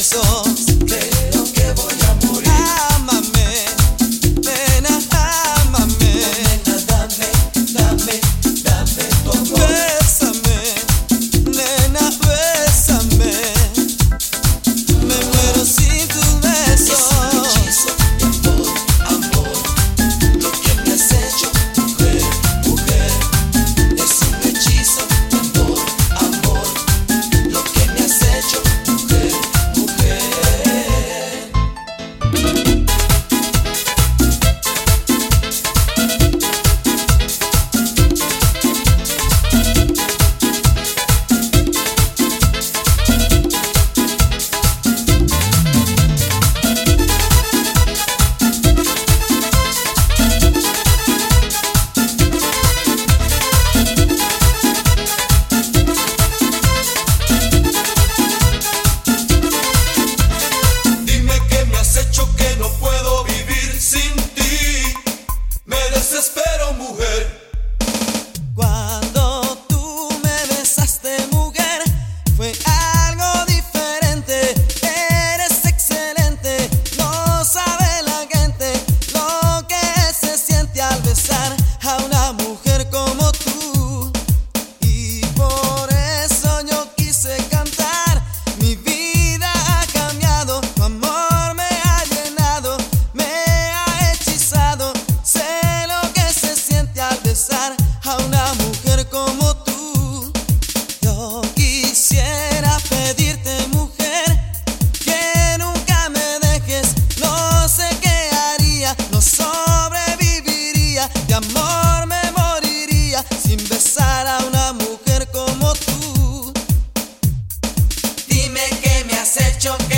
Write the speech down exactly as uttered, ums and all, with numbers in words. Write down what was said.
besos, creo que voy a morir. Ámame, nena, ámame. Nena, dame, dame, dame tu amor. Bésame, nena, bésame. Me muero sin tu beso. Es un hechizo de amor, amor. Lo que me has hecho, mujer, mujer. Es un hechizo de amor, amor. Lo que me has hecho, mujer, mujer. Dime qué me has hecho que no puedo vivir sin ti. Me desespero, mujer. Cuando tú me besaste, mujer, fue algo diferente. Eres excelente, no sabe la gente lo que se siente al besar a una mujer como tú. Y por eso yo quise cantar. Mi vida ha cambiado, tu amor me ha llenado, me ha hechizado. Sé lo que se siente al besar a una mujer como tú. Yo quisiera pedirte, mujer, que nunca me dejes. No sé qué haría, no sobreviviría. De amor me moriría sin besar a una mujer como tú. Dime qué me has hecho